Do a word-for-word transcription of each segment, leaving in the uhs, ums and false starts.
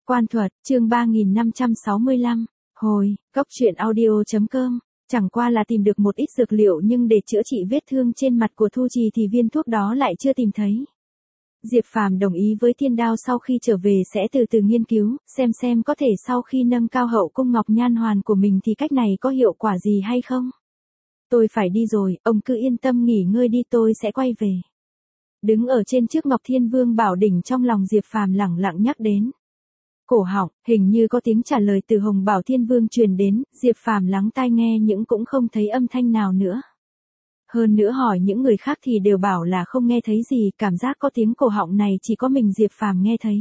Quan thuật, chương ba nghìn năm trăm sáu mươi lăm, hồi, cốc truyện audio.com, chẳng qua là tìm được một ít dược liệu nhưng để chữa trị vết thương trên mặt của Thu Trì thì viên thuốc đó lại chưa tìm thấy. Diệp Phàm đồng ý với Thiên Đao sau khi trở về sẽ từ từ nghiên cứu, xem xem có thể sau khi nâng cao hậu cung ngọc nhan hoàn của mình thì cách này có hiệu quả gì hay không. Tôi phải đi rồi, ông cứ yên tâm nghỉ ngơi đi, tôi sẽ quay về. Đứng ở trên trước Ngọc Thiên Vương bảo đỉnh trong lòng Diệp Phàm lẳng lặng nhắc đến. Cổ họng, hình như có tiếng trả lời từ Hồng Bảo Thiên Vương truyền đến, Diệp Phàm lắng tai nghe nhưng cũng không thấy âm thanh nào nữa. Hơn nữa hỏi những người khác thì đều bảo là không nghe thấy gì, cảm giác có tiếng cổ họng này chỉ có mình Diệp Phàm nghe thấy.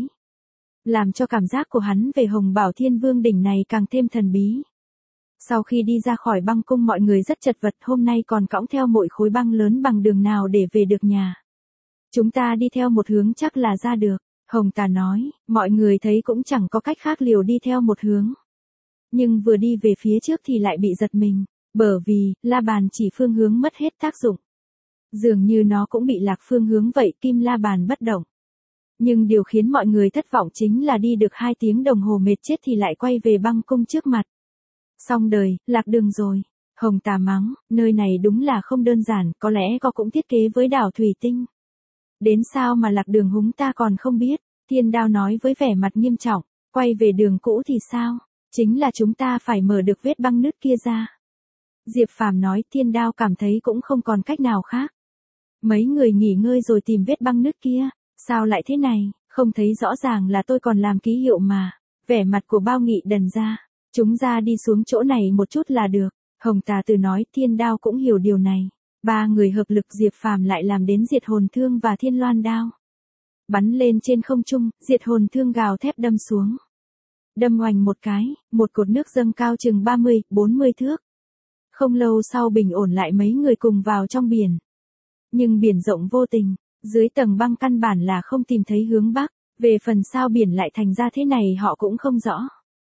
Làm cho cảm giác của hắn về Hồng Bảo Thiên Vương đỉnh này càng thêm thần bí. Sau khi đi ra khỏi băng cung mọi người rất chật vật, hôm nay còn cõng theo mỗi khối băng lớn bằng đường nào để về được nhà. Chúng ta đi theo một hướng chắc là ra được. Hồng Tà nói, mọi người thấy cũng chẳng có cách khác liều đi theo một hướng. Nhưng vừa đi về phía trước thì lại bị giật mình, bởi vì, la bàn chỉ phương hướng mất hết tác dụng. Dường như nó cũng bị lạc phương hướng vậy, kim la bàn bất động. Nhưng điều khiến mọi người thất vọng chính là đi được hai tiếng đồng hồ mệt chết thì lại quay về băng cung trước mặt. Xong đời, lạc đường rồi. Hồng Tà mắng, nơi này đúng là không đơn giản, có lẽ có cũng thiết kế với đảo thủy tinh. Đến sao mà lạc đường húng ta còn không biết, Thiên Đao nói với vẻ mặt nghiêm trọng, quay về đường cũ thì sao, chính là chúng ta phải mở được vết băng nứt kia ra. Diệp Phàm nói, Thiên Đao cảm thấy cũng không còn cách nào khác. Mấy người nghỉ ngơi rồi tìm vết băng nứt kia, sao lại thế này, không thấy rõ ràng là tôi còn làm ký hiệu mà, vẻ mặt của Bao Nghị đần ra, chúng ra đi xuống chỗ này một chút là được, Hồng Tà Từ nói, Thiên Đao cũng hiểu điều này. Ba người hợp lực Diệp Phàm lại làm đến diệt hồn thương và thiên loan đao. Bắn lên trên không trung, diệt hồn thương gào thép đâm xuống. Đâm oành một cái, một cột nước dâng cao chừng ba mươi, bốn mươi thước. Không lâu sau bình ổn lại mấy người cùng vào trong biển. Nhưng biển rộng vô tình, dưới tầng băng căn bản là không tìm thấy hướng bắc, về phần sao biển lại thành ra thế này họ cũng không rõ.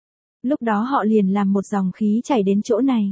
Lúc đó họ liền làm một dòng khí chảy đến chỗ này.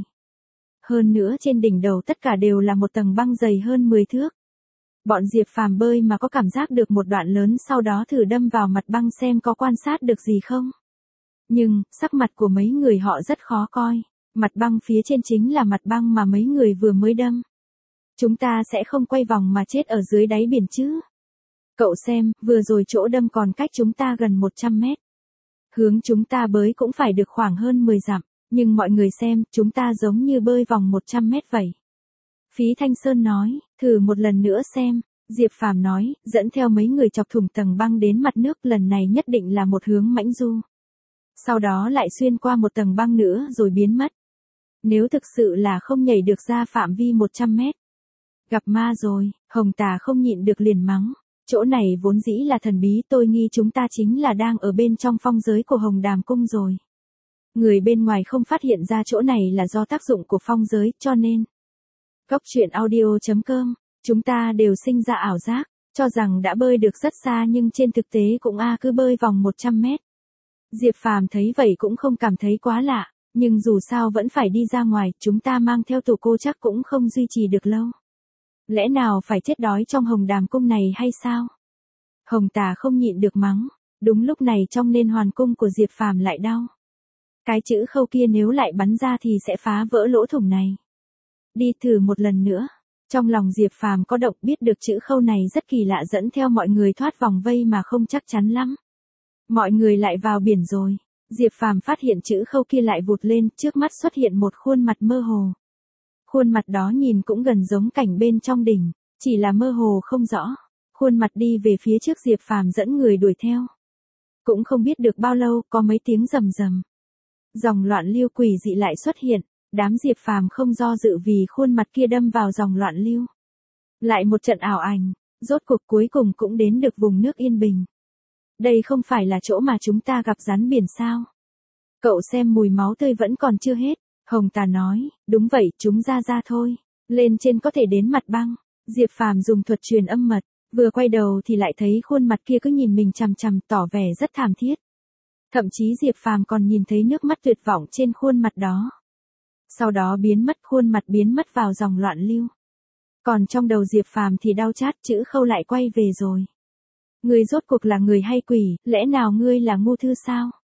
Hơn nữa trên đỉnh đầu tất cả đều là một tầng băng dày hơn mười thước. Bọn Diệp Phàm bơi mà có cảm giác được một đoạn lớn, sau đó thử đâm vào mặt băng xem có quan sát được gì không. Nhưng, sắc mặt của mấy người họ rất khó coi. Mặt băng phía trên chính là mặt băng mà mấy người vừa mới đâm. Chúng ta sẽ không quay vòng mà chết ở dưới đáy biển chứ. Cậu xem, vừa rồi chỗ đâm còn cách chúng ta gần một trăm mét. Hướng chúng ta bơi cũng phải được khoảng hơn mười dặm. Nhưng mọi người xem, chúng ta giống như bơi vòng một trăm mét vậy. Phí Thanh Sơn nói, thử một lần nữa xem. Diệp Phàm nói, dẫn theo mấy người chọc thủng tầng băng đến mặt nước, lần này nhất định là một hướng mãnh du. Sau đó lại xuyên qua một tầng băng nữa rồi biến mất. Nếu thực sự là không nhảy được ra phạm vi một trăm mét. Gặp ma rồi, Hồng Tà không nhịn được liền mắng. Chỗ này vốn dĩ là thần bí, tôi nghi chúng ta chính là đang ở bên trong phong giới của Hồng Đàm Cung rồi. Người bên ngoài không phát hiện ra chỗ này là do tác dụng của phong giới, cho nên. Cốc truyện audio.com, chúng ta đều sinh ra ảo giác, cho rằng đã bơi được rất xa nhưng trên thực tế cũng a cứ bơi vòng một trăm mét. Diệp Phàm thấy vậy cũng không cảm thấy quá lạ, nhưng dù sao vẫn phải đi ra ngoài, chúng ta mang theo tù cô chắc cũng không duy trì được lâu. Lẽ nào phải chết đói trong Hồng Đàm Cung này hay sao? Hồng Tà không nhịn được mắng, đúng lúc này trong nên hoàn cung của Diệp Phàm lại đau. Cái chữ khâu kia nếu lại bắn ra thì sẽ phá vỡ lỗ thủng này. Đi thử một lần nữa. Trong lòng Diệp Phàm có động, biết được chữ khâu này rất kỳ lạ, dẫn theo mọi người thoát vòng vây mà không chắc chắn lắm. Mọi người lại vào biển rồi. Diệp Phàm phát hiện chữ khâu kia lại vụt lên, trước mắt xuất hiện một khuôn mặt mơ hồ. Khuôn mặt đó nhìn cũng gần giống cảnh bên trong đỉnh, chỉ là mơ hồ không rõ. Khuôn mặt đi về phía trước Diệp Phàm dẫn người đuổi theo. Cũng không biết được bao lâu, có mấy tiếng rầm rầm. Dòng loạn lưu quỷ dị lại xuất hiện, đám Diệp Phàm không do dự vì khuôn mặt kia đâm vào dòng loạn lưu. Lại một trận ảo ảnh, rốt cuộc cuối cùng cũng đến được vùng nước yên bình. Đây không phải là chỗ mà chúng ta gặp rắn biển sao? Cậu xem mùi máu tươi vẫn còn chưa hết, Hồng Tà nói, đúng vậy, chúng ra ra thôi, lên trên có thể đến mặt băng. Diệp Phàm dùng thuật truyền âm mật, vừa quay đầu thì lại thấy khuôn mặt kia cứ nhìn mình chằm chằm, tỏ vẻ rất thảm thiết. Thậm chí Diệp Phàm còn nhìn thấy nước mắt tuyệt vọng trên khuôn mặt đó. Sau đó biến mất, khuôn mặt biến mất vào dòng loạn lưu. Còn trong đầu Diệp Phàm thì đau chát, chữ khâu lại quay về rồi. Ngươi rốt cuộc là người hay quỷ, lẽ nào ngươi là ngu thư sao?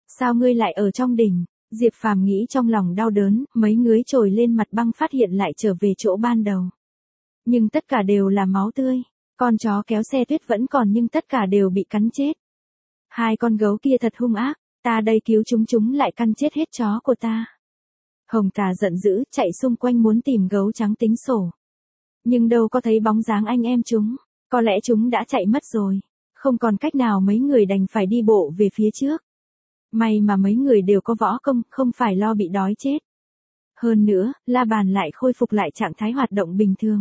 Sao ngươi lại ở trong đỉnh? Diệp Phàm nghĩ trong lòng đau đớn, mấy ngưới trồi lên mặt băng phát hiện lại trở về chỗ ban đầu. Nhưng tất cả đều là máu tươi, con chó kéo xe tuyết vẫn còn nhưng tất cả đều bị cắn chết. Hai con gấu kia thật hung ác, ta đây cứu chúng chúng lại căn chết hết chó của ta. Hồng Tà giận dữ, chạy xung quanh muốn tìm gấu trắng tính sổ. Nhưng đâu có thấy bóng dáng anh em chúng, có lẽ chúng đã chạy mất rồi. Không còn cách nào mấy người đành phải đi bộ về phía trước. May mà mấy người đều có võ công, không phải lo bị đói chết. Hơn nữa, La Bàn lại khôi phục lại trạng thái hoạt động bình thường.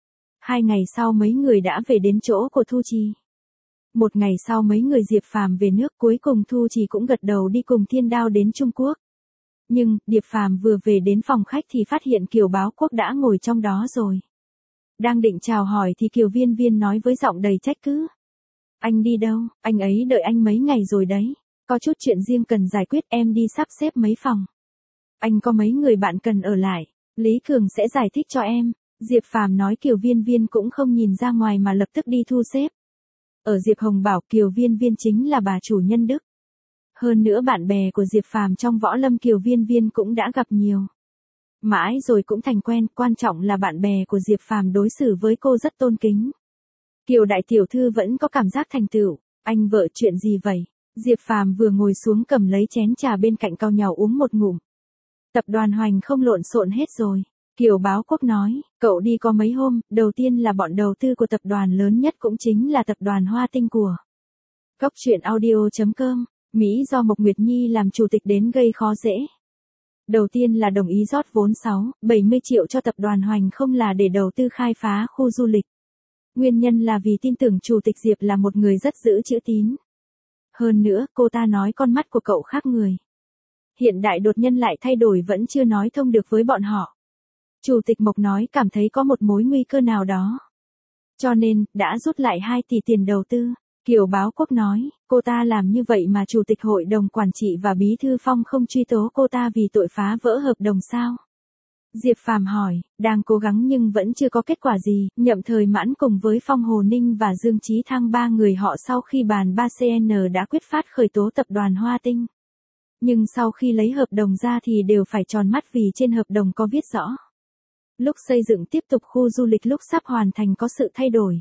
Hai ngày sau mấy người đã về đến chỗ của Thu Trì. Một ngày sau mấy người Diệp Phàm về nước, cuối cùng Thu Trì cũng gật đầu đi cùng Thiên Đao đến Trung Quốc. Nhưng, Diệp Phàm vừa về đến phòng khách thì phát hiện Kiều Báo Quốc đã ngồi trong đó rồi. Đang định chào hỏi thì Kiều Viên Viên nói với giọng đầy trách cứ. Anh đi đâu, anh ấy đợi anh mấy ngày rồi đấy. Có chút chuyện riêng cần giải quyết, em đi sắp xếp mấy phòng. Anh có mấy người bạn cần ở lại, Lý Cường sẽ giải thích cho em. Diệp Phàm nói. Kiều Viên Viên cũng không nhìn ra ngoài mà lập tức đi thu xếp. Ở Diệp Hồng bảo Kiều Viên Viên chính là bà chủ nhân đức. Hơn nữa bạn bè của Diệp Phàm trong võ lâm Kiều Viên Viên cũng đã gặp nhiều. Mãi rồi cũng thành quen, quan trọng là bạn bè của Diệp Phàm đối xử với cô rất tôn kính. Kiều đại tiểu thư vẫn có cảm giác thành tựu. Anh vợ chuyện gì vậy? Diệp Phàm vừa ngồi xuống cầm lấy chén trà bên cạnh cau nhàu uống một ngụm. Tập đoàn Hoành không lộn xộn hết rồi. Kiều Báo Quốc nói, cậu đi có mấy hôm, đầu tiên là bọn đầu tư của tập đoàn lớn nhất cũng chính là tập đoàn Hoa Tinh của. Cốc truyện audio chấm com, Mỹ do Mộc Nguyệt Nhi làm chủ tịch đến gây khó dễ. Đầu tiên là đồng ý rót vốn sáu, bảy mươi triệu cho tập đoàn Hoành không là để đầu tư khai phá khu du lịch. Nguyên nhân là vì tin tưởng chủ tịch Diệp là một người rất giữ chữ tín. Hơn nữa, cô ta nói con mắt của cậu khác người. Hiện đại đột nhân lại thay đổi vẫn chưa nói thông được với bọn họ. Chủ tịch Mộc nói cảm thấy có một mối nguy cơ nào đó. Cho nên, đã rút lại hai tỷ tiền đầu tư. Kiều Báo Quốc nói, cô ta làm như vậy mà chủ tịch hội đồng quản trị và bí thư Phong không truy tố cô ta vì tội phá vỡ hợp đồng sao? Diệp Phàm hỏi, đang cố gắng nhưng vẫn chưa có kết quả gì. Nhậm Thời Mãn cùng với Phong Hồ Ninh và Dương Chí Thăng ba người họ sau khi bàn ba C N đã quyết phát khởi tố tập đoàn Hoa Tinh. Nhưng sau khi lấy hợp đồng ra thì đều phải tròn mắt vì trên hợp đồng có viết rõ. Lúc xây dựng tiếp tục khu du lịch lúc sắp hoàn thành có sự thay đổi.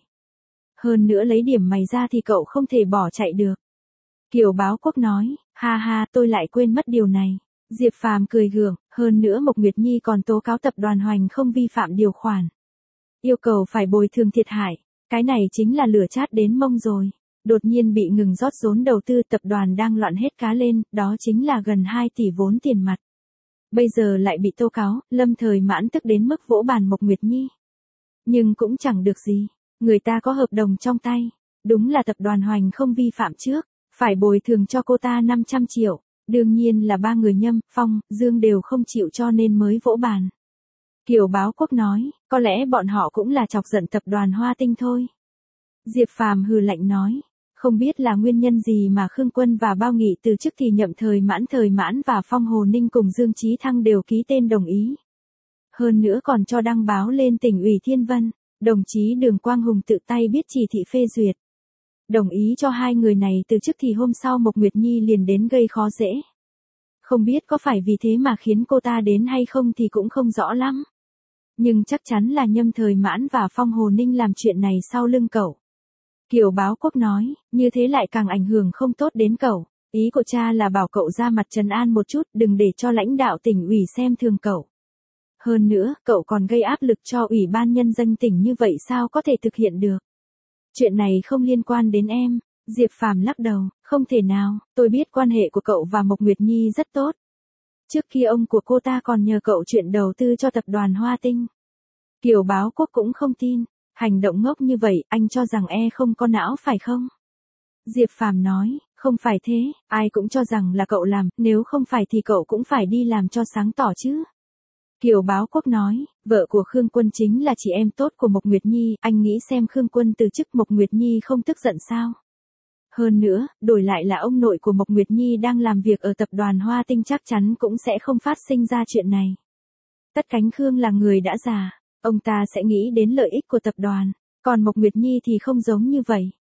Hơn nữa lấy điểm mày ra thì cậu không thể bỏ chạy được. Kiều Báo Quốc nói, ha ha tôi lại quên mất điều này. Diệp Phàm cười gượng, hơn nữa Mộc Nguyệt Nhi còn tố cáo tập đoàn Hoành không vi phạm điều khoản. Yêu cầu phải bồi thường thiệt hại, cái này chính là lửa chát đến mông rồi. Đột nhiên bị ngừng rót vốn đầu tư tập đoàn đang loạn hết cá lên, đó chính là gần hai tỷ vốn tiền mặt. Bây giờ lại bị tố cáo, Lâm Thời Mãn tức đến mức vỗ bàn Mộc Nguyệt Nhi. Nhưng cũng chẳng được gì, người ta có hợp đồng trong tay, đúng là tập đoàn Hoành không vi phạm trước, phải bồi thường cho cô ta năm trăm triệu. Đương nhiên là ba người Nhâm, Phong, Dương đều không chịu cho nên mới vỗ bàn. Kiều Báo Quốc nói, có lẽ bọn họ cũng là chọc giận tập đoàn Hoa Tinh thôi. Diệp Phàm hừ lạnh nói, không biết là nguyên nhân gì mà Khương Quân và Bao Nghị từ chức thì Nhậm Thời Mãn Thời Mãn và Phong Hồ Ninh cùng Dương Chí Thăng đều ký tên đồng ý. Hơn nữa còn cho đăng báo lên tỉnh ủy Thiên Vân, đồng chí Đường Quang Hùng tự tay viết chỉ thị phê duyệt. Đồng ý cho hai người này từ chức thì hôm sau Mộc Nguyệt Nhi liền đến gây khó dễ. Không biết có phải vì thế mà khiến cô ta đến hay không thì cũng không rõ lắm. Nhưng chắc chắn là Nhâm Thời Mãn và Phong Hồ Ninh làm chuyện này sau lưng cậu. Kiều Báo Quốc nói, như thế lại càng ảnh hưởng không tốt đến cậu. Ý của cha là bảo cậu ra mặt trấn an một chút, đừng để cho lãnh đạo tỉnh ủy xem thường cậu. Hơn nữa, cậu còn gây áp lực cho ủy ban nhân dân tỉnh như vậy sao có thể thực hiện được. Chuyện này không liên quan đến em. Diệp Phàm lắc đầu, không thể nào, tôi biết quan hệ của cậu và Mộc Nguyệt Nhi rất tốt. Trước khi ông của cô ta còn nhờ cậu chuyện đầu tư cho tập đoàn Hoa Tinh. Kiều Báo Quốc cũng không tin, hành động ngốc như vậy, anh cho rằng e không có não phải không? Diệp Phàm nói, không phải thế, ai cũng cho rằng là cậu làm, nếu không phải thì cậu cũng phải đi làm cho sáng tỏ chứ. Kiều Báo Quốc nói, vợ của Khương Quân chính là chị em tốt của Mộc Nguyệt Nhi, anh nghĩ xem Khương Quân từ chức Mộc Nguyệt Nhi không tức giận sao? Hơn nữa, đổi lại là ông nội của Mộc Nguyệt Nhi đang làm việc ở tập đoàn Hoa Tinh chắc chắn cũng sẽ không phát sinh ra chuyện này. Tất Cánh Khương là người đã già, ông ta sẽ nghĩ đến lợi ích của tập đoàn, còn Mộc Nguyệt Nhi thì không giống như vậy.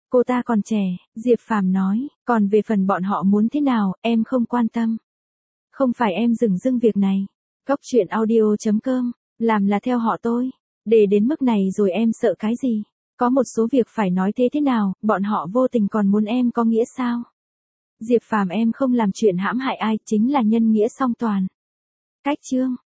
Cô ta còn trẻ, Diệp Phàm nói, còn về phần bọn họ muốn thế nào, em không quan tâm. Không phải em dửng dưng việc này. Cốc truyện audio chấm com, làm là theo họ tôi. Để đến mức này rồi em sợ cái gì? Có một số việc phải nói thế thế nào, bọn họ vô tình còn muốn em có nghĩa sao? Diệp Phàm em không làm chuyện hãm hại ai, chính là nhân nghĩa song toàn. Cách chương